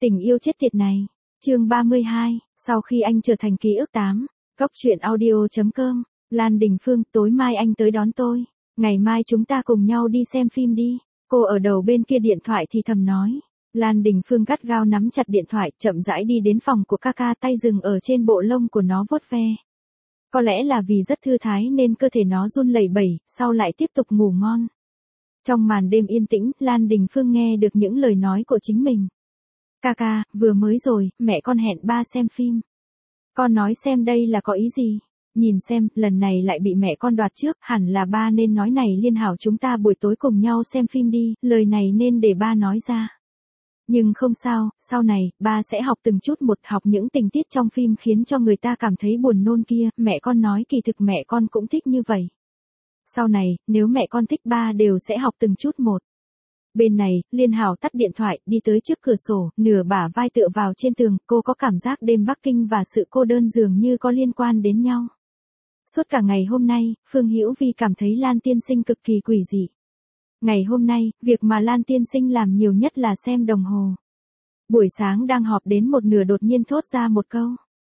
Tình yêu chết tiệt này. Chương 32, sau khi anh trở thành ký ức 8. Cóc truyện audio.com. Lan Đình Phương, tối mai anh tới đón tôi. Ngày mai chúng ta cùng nhau đi xem phim đi. Cô ở đầu bên kia điện thoại thì thầm nói. Lan Đình Phương gắt gao nắm chặt điện thoại, chậm rãi đi đến phòng của Kaka, tay dừng ở trên bộ lông của nó vuốt ve. Có lẽ là vì rất thư thái nên cơ thể nó run lẩy bẩy, sau lại tiếp tục ngủ ngon. Trong màn đêm yên tĩnh, Lan Đình Phương nghe được những lời nói của chính mình. Kaka, vừa mới rồi, mẹ con hẹn ba xem phim. Con nói xem đây là có ý gì? Nhìn xem, lần này lại bị mẹ con đoạt trước, hẳn là ba nên nói này Liên hảo chúng ta buổi tối cùng nhau xem phim đi, lời này nên để ba nói ra. Nhưng không sao, sau này, ba sẽ học từng chút một, học những tình tiết trong phim khiến cho người ta cảm thấy buồn nôn kia, mẹ con nói kỳ thực mẹ con cũng thích như vậy. Sau này, nếu mẹ con thích ba đều sẽ học từng chút một. Bên này, Liên Hảo tắt điện thoại, đi tới trước cửa sổ, nửa bả vai tựa vào trên tường, cô có cảm giác đêm Bắc Kinh và sự cô đơn dường như có liên quan đến nhau. Suốt cả ngày hôm nay, Phương Hữu Vi cảm thấy Lan tiên sinh cực kỳ quỷ dị. Ngày hôm nay, việc mà Lan tiên sinh làm nhiều nhất là xem đồng hồ. Buổi sáng đang họp đến một nửa đột nhiên thốt ra một câu.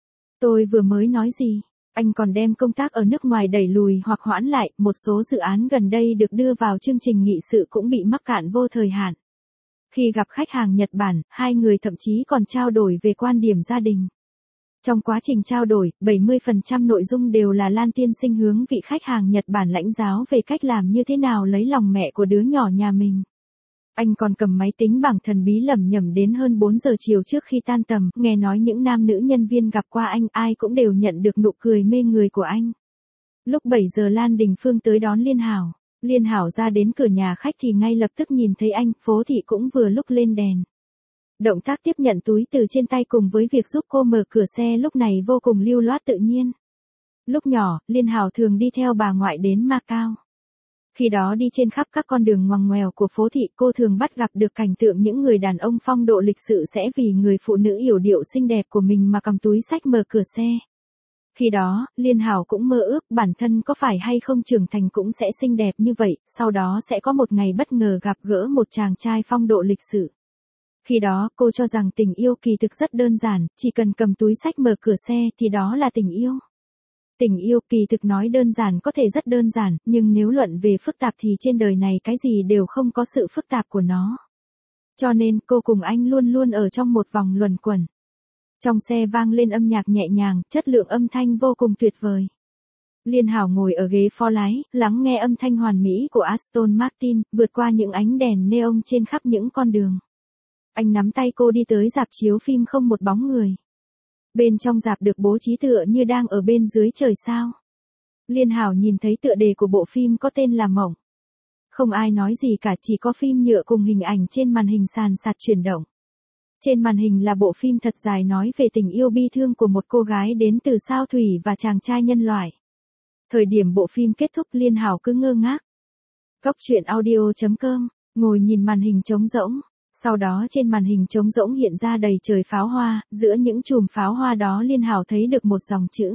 Tôi vừa mới nói gì? Anh còn đem công tác ở nước ngoài đẩy lùi hoặc hoãn lại, một số dự án gần đây được đưa vào chương trình nghị sự cũng bị mắc cạn vô thời hạn. Khi gặp khách hàng Nhật Bản, hai người thậm chí còn trao đổi về quan điểm gia đình. Trong quá trình trao đổi, 70% nội dung đều là Lan tiên sinh hướng vị khách hàng Nhật Bản lãnh giáo về cách làm như thế nào lấy lòng mẹ của đứa nhỏ nhà mình. Anh còn cầm máy tính bảng thần bí lẩm nhẩm đến hơn 4 giờ chiều trước khi tan tầm, nghe nói những nam nữ nhân viên gặp qua anh ai cũng đều nhận được nụ cười mê người của anh. Lúc 7 giờ Lan Đình Phương tới đón Liên Hảo. Liên Hảo ra đến cửa nhà khách thì ngay lập tức nhìn thấy anh, Phố Thị cũng vừa lúc lên đèn. Động tác tiếp nhận túi từ trên tay cùng với việc giúp cô mở cửa xe lúc này vô cùng lưu loát tự nhiên. Lúc nhỏ, Liên Hảo thường đi theo bà ngoại đến Macau. Khi đó đi trên khắp các con đường ngoằn ngoèo của phố thị, cô thường bắt gặp được cảnh tượng những người đàn ông phong độ lịch sự sẽ vì người phụ nữ yểu điệu xinh đẹp của mình mà cầm túi xách mở cửa xe. Khi đó, Liên Hảo cũng mơ ước bản thân có phải hay không trưởng thành cũng sẽ xinh đẹp như vậy, sau đó sẽ có một ngày bất ngờ gặp gỡ một chàng trai phong độ lịch sự. Khi đó, cô cho rằng tình yêu kỳ thực rất đơn giản, chỉ cần cầm túi xách mở cửa xe thì đó là tình yêu. Tình yêu kỳ thực nói đơn giản có thể rất đơn giản, nhưng nếu luận về phức tạp thì trên đời này cái gì đều không có sự phức tạp của nó. Cho nên cô cùng anh luôn luôn ở trong một vòng luẩn quẩn. Trong xe vang lên âm nhạc nhẹ nhàng, chất lượng âm thanh vô cùng tuyệt vời. Liên Hảo ngồi ở ghế phó lái, lắng nghe âm thanh hoàn mỹ của Aston Martin, vượt qua những ánh đèn neon trên khắp những con đường. Anh nắm tay cô đi tới rạp chiếu phim không một bóng người. Bên trong rạp được bố trí tựa như đang ở bên dưới trời sao. Liên Hảo nhìn thấy tựa đề của bộ phim có tên là Mộng. Không ai nói gì cả, chỉ có phim nhựa cùng hình ảnh trên màn hình sàn sạt chuyển động. Trên màn hình là bộ phim thật dài nói về tình yêu bi thương của một cô gái đến từ sao thủy và chàng trai nhân loại. Thời điểm bộ phim kết thúc Liên Hảo cứ ngơ ngác. Cóc truyện audio.com, ngồi nhìn màn hình trống rỗng. Sau đó trên màn hình trống rỗng hiện ra đầy trời pháo hoa, giữa những chùm pháo hoa đó Liên Hảo thấy được một dòng chữ.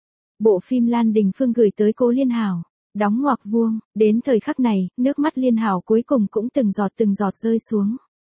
Bộ phim Lan Đình Phương gửi tới cô Liên Hảo, đóng ngoặc vuông, đến thời khắc này, nước mắt Liên Hảo cuối cùng cũng từng giọt rơi xuống.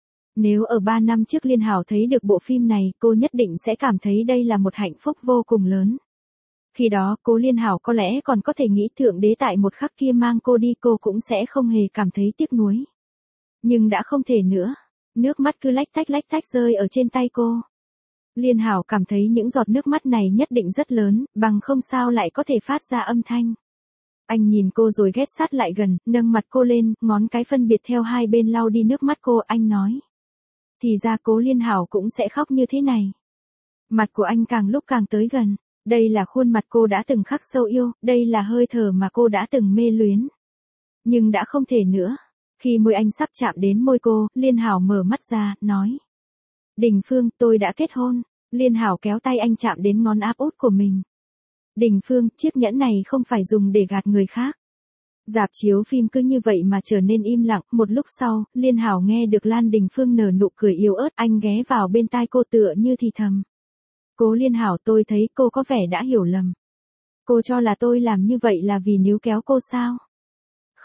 Nếu ở 3 năm trước Liên Hảo thấy được bộ phim này, cô nhất định sẽ cảm thấy đây là một hạnh phúc vô cùng lớn. Khi đó, cô Liên Hảo có lẽ còn có thể nghĩ Thượng Đế tại một khắc kia mang cô đi cô cũng sẽ không hề cảm thấy tiếc nuối. Nhưng đã không thể nữa. Nước mắt cứ lách tách rơi ở trên tay cô. Liên Hảo cảm thấy những giọt nước mắt này nhất định rất lớn, bằng không sao lại có thể phát ra âm thanh. Anh nhìn cô rồi ghé sát lại gần, nâng mặt cô lên, ngón cái phân biệt theo hai bên lau đi nước mắt cô, anh nói. Thì ra cô Liên Hảo cũng sẽ khóc như thế này. Mặt của anh càng lúc càng tới gần. Đây là khuôn mặt cô đã từng khắc sâu yêu, đây là hơi thở mà cô đã từng mê luyến. Nhưng đã không thể nữa. Khi môi anh sắp chạm đến môi cô, Liên Hảo mở mắt ra, nói. Đình Phương, tôi đã kết hôn. Liên Hảo kéo tay anh chạm đến ngón áp út của mình. Đình Phương, chiếc nhẫn này không phải dùng để gạt người khác. Rạp chiếu phim cứ như vậy mà trở nên im lặng, một lúc sau, Liên Hảo nghe được Lan Đình Phương nở nụ cười yếu ớt, anh ghé vào bên tai cô tựa như thì thầm. Cố Liên Hảo, tôi thấy cô có vẻ đã hiểu lầm. Cô cho là tôi làm như vậy là vì níu kéo cô sao?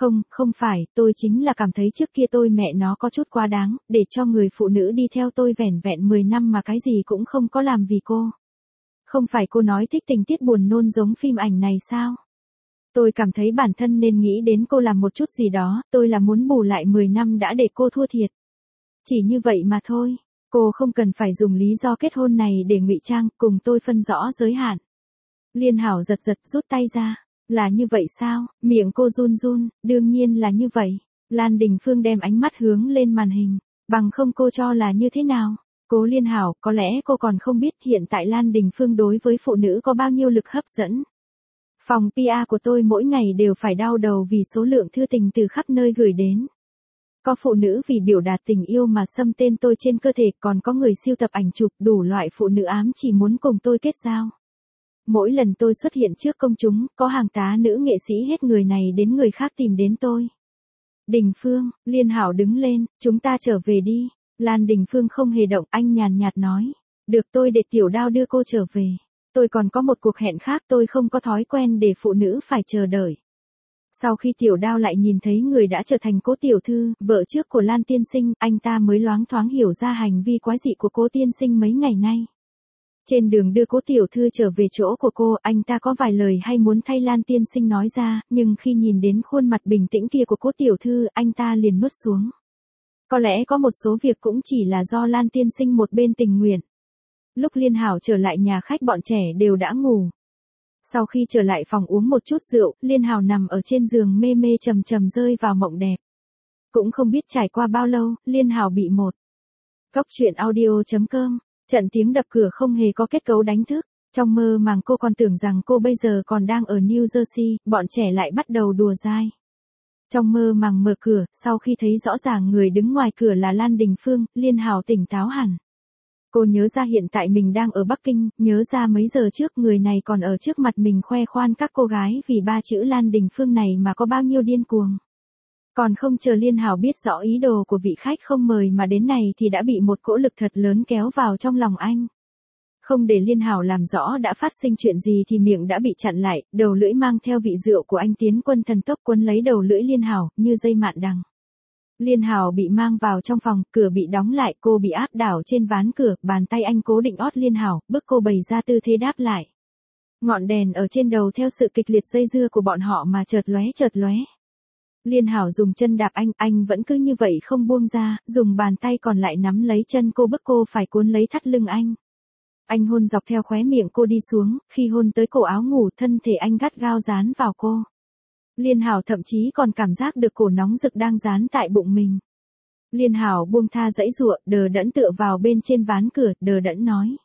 Không, không phải, tôi chính là cảm thấy trước kia tôi mẹ nó có chút quá đáng, để cho người phụ nữ đi theo tôi vẻn vẹn 10 năm mà cái gì cũng không có làm vì cô. Không phải cô nói thích tình tiết buồn nôn giống phim ảnh này sao? Tôi cảm thấy bản thân nên nghĩ đến cô làm một chút gì đó, tôi là muốn bù lại 10 năm đã để cô thua thiệt. Chỉ như vậy mà thôi, cô không cần phải dùng lý do kết hôn này để ngụy trang, cùng tôi phân rõ giới hạn. Liên Hảo giật giật rút tay ra. Là như vậy sao? Miệng cô run run, đương nhiên là như vậy. Lan Đình Phương đem ánh mắt hướng lên màn hình. Bằng không cô cho là như thế nào? Cố Liên Hảo, có lẽ cô còn không biết hiện tại Lan Đình Phương đối với phụ nữ có bao nhiêu lực hấp dẫn. Phòng PR của tôi mỗi ngày đều phải đau đầu vì số lượng thư tình từ khắp nơi gửi đến. Có phụ nữ vì biểu đạt tình yêu mà xâm tên tôi trên cơ thể, còn có người sưu tập ảnh chụp, đủ loại phụ nữ ám chỉ muốn cùng tôi kết giao. Mỗi lần tôi xuất hiện trước công chúng, có hàng tá nữ nghệ sĩ hết người này đến người khác tìm đến tôi. Đình Phương, Liên Hảo đứng lên, chúng ta trở về đi. Lan Đình Phương không hề động, anh nhàn nhạt nói. Được, tôi để Tiểu Đao đưa cô trở về. Tôi còn có một cuộc hẹn khác, tôi không có thói quen để phụ nữ phải chờ đợi. Sau khi Tiểu Đao lại nhìn thấy người đã trở thành Cố tiểu thư, vợ trước của Lan tiên sinh, anh ta mới loáng thoáng hiểu ra hành vi quái dị của Cố tiên sinh mấy ngày nay. Trên đường đưa Cố tiểu thư trở về chỗ của cô, anh ta có vài lời hay muốn thay Lan tiên sinh nói ra, nhưng khi nhìn đến khuôn mặt bình tĩnh kia của Cố tiểu thư, anh ta liền nuốt xuống. Có lẽ có một số việc cũng chỉ là do Lan tiên sinh một bên tình nguyện. Lúc Liên Hảo trở lại nhà khách, bọn trẻ đều đã ngủ. Sau khi trở lại phòng uống một chút rượu, Liên Hảo nằm ở trên giường mê mê trầm trầm rơi vào mộng đẹp. Cũng không biết trải qua bao lâu, Liên Hảo bị một góc truyện audio.com, trận tiếng đập cửa không hề có kết cấu đánh thức. Trong mơ màng cô còn tưởng rằng cô bây giờ còn đang ở New Jersey, bọn trẻ lại bắt đầu đùa dai. Trong mơ màng mở cửa, sau khi thấy rõ ràng người đứng ngoài cửa là Lan Đình Phương, Liên Hảo tỉnh táo hẳn. Cô nhớ ra hiện tại mình đang ở Bắc Kinh, nhớ ra mấy giờ trước người này còn ở trước mặt mình khoe khoan các cô gái vì ba chữ Lan Đình Phương này mà có bao nhiêu điên cuồng. Còn không chờ Liên Hảo biết rõ ý đồ của vị khách không mời mà đến này thì đã bị một cỗ lực thật lớn kéo vào trong lòng anh. Không để Liên Hảo làm rõ đã phát sinh chuyện gì thì miệng đã bị chặn lại, đầu lưỡi mang theo vị rượu của anh tiến quân thần tốc quấn lấy đầu lưỡi Liên Hảo, như dây mạn đằng. Liên Hảo bị mang vào trong phòng, cửa bị đóng lại, cô bị áp đảo trên ván cửa, bàn tay anh cố định ót Liên Hảo, bức cô bày ra tư thế đáp lại. Ngọn đèn ở trên đầu theo sự kịch liệt dây dưa của bọn họ mà chợt lóe. Liên Hảo dùng chân đạp anh vẫn cứ như vậy không buông ra, dùng bàn tay còn lại nắm lấy chân cô, bức cô phải cuốn lấy thắt lưng anh. Anh hôn dọc theo khóe miệng cô đi xuống, khi hôn tới cổ áo ngủ, thân thể anh gắt gao dán vào cô. Liên Hảo thậm chí còn cảm giác được cổ nóng rực đang dán tại bụng mình. Liên Hảo buông tha giãy giụa, đờ đẫn tựa vào bên trên ván cửa, đờ đẫn nói.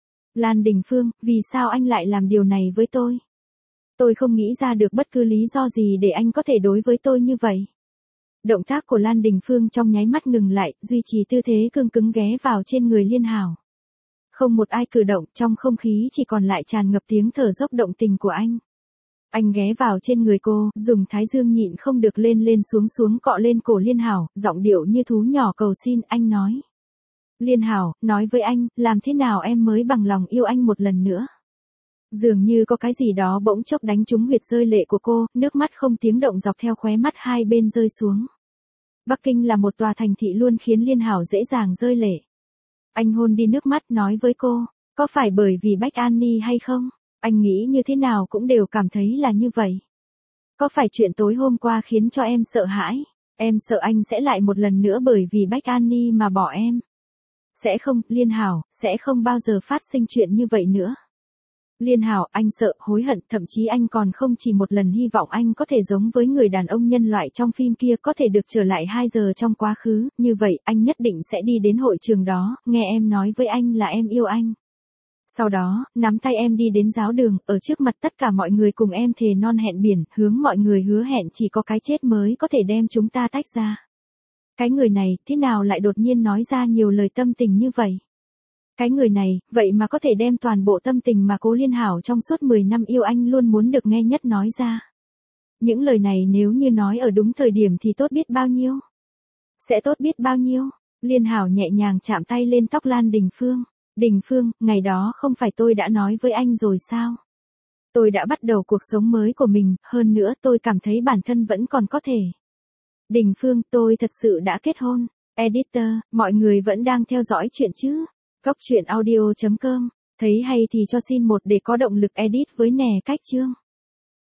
Lan Đình Phương, vì sao anh lại làm điều này với tôi? Tôi không nghĩ ra được bất cứ lý do gì để anh có thể đối với tôi như vậy. Động tác của Lan Đình Phương trong nháy mắt ngừng lại, duy trì tư thế cương cứng ghé vào trên người Liên Hảo. Không một ai cử động, trong không khí chỉ còn lại tràn ngập tiếng thở dốc động tình của anh. Anh ghé vào trên người cô, dùng thái dương nhịn không được lên xuống cọ lên cổ Liên Hảo, giọng điệu như thú nhỏ cầu xin, anh nói. Liên Hảo, nói với anh, làm thế nào em mới bằng lòng yêu anh một lần nữa? Dường như có cái gì đó bỗng chốc đánh trúng huyệt rơi lệ của cô, nước mắt không tiếng động dọc theo khóe mắt hai bên rơi xuống. Bắc Kinh là một tòa thành thị luôn khiến Liên Hảo dễ dàng rơi lệ. Anh hôn đi nước mắt nói với cô, có phải bởi vì Bách An Ni hay không? Anh nghĩ như thế nào cũng đều cảm thấy là như vậy. Có phải chuyện tối hôm qua khiến cho em sợ hãi? Em sợ anh sẽ lại một lần nữa bởi vì Bách An Ni mà bỏ em. Sẽ không, Liên Hảo, sẽ không bao giờ phát sinh chuyện như vậy nữa. Liên Hảo, anh sợ, hối hận, thậm chí anh còn không chỉ một lần hy vọng anh có thể giống với người đàn ông nhân loại trong phim kia, có thể được trở lại 2 giờ trong quá khứ, như vậy, anh nhất định sẽ đi đến hội trường đó, nghe em nói với anh là em yêu anh. Sau đó, nắm tay em đi đến giáo đường, ở trước mặt tất cả mọi người cùng em thề non hẹn biển, hướng mọi người hứa hẹn chỉ có cái chết mới có thể đem chúng ta tách ra. Cái người này, thế nào lại đột nhiên nói ra nhiều lời tâm tình như vậy? Cái người này, vậy mà có thể đem toàn bộ tâm tình mà Cố Liên Hảo trong suốt 10 năm yêu anh luôn muốn được nghe nhất nói ra. Những lời này nếu như nói ở đúng thời điểm thì tốt biết bao nhiêu. Sẽ tốt biết bao nhiêu. Liên Hảo nhẹ nhàng chạm tay lên tóc Lan Đình Phương. Đình Phương, ngày đó không phải tôi đã nói với anh rồi sao? Tôi đã bắt đầu cuộc sống mới của mình, hơn nữa tôi cảm thấy bản thân vẫn còn có thể. Đình Phương, tôi thật sự đã kết hôn. Editor, mọi người vẫn đang theo dõi chuyện chứ? Góc truyện audio.com, thấy hay thì cho xin một để có động lực edit với nè cách chương.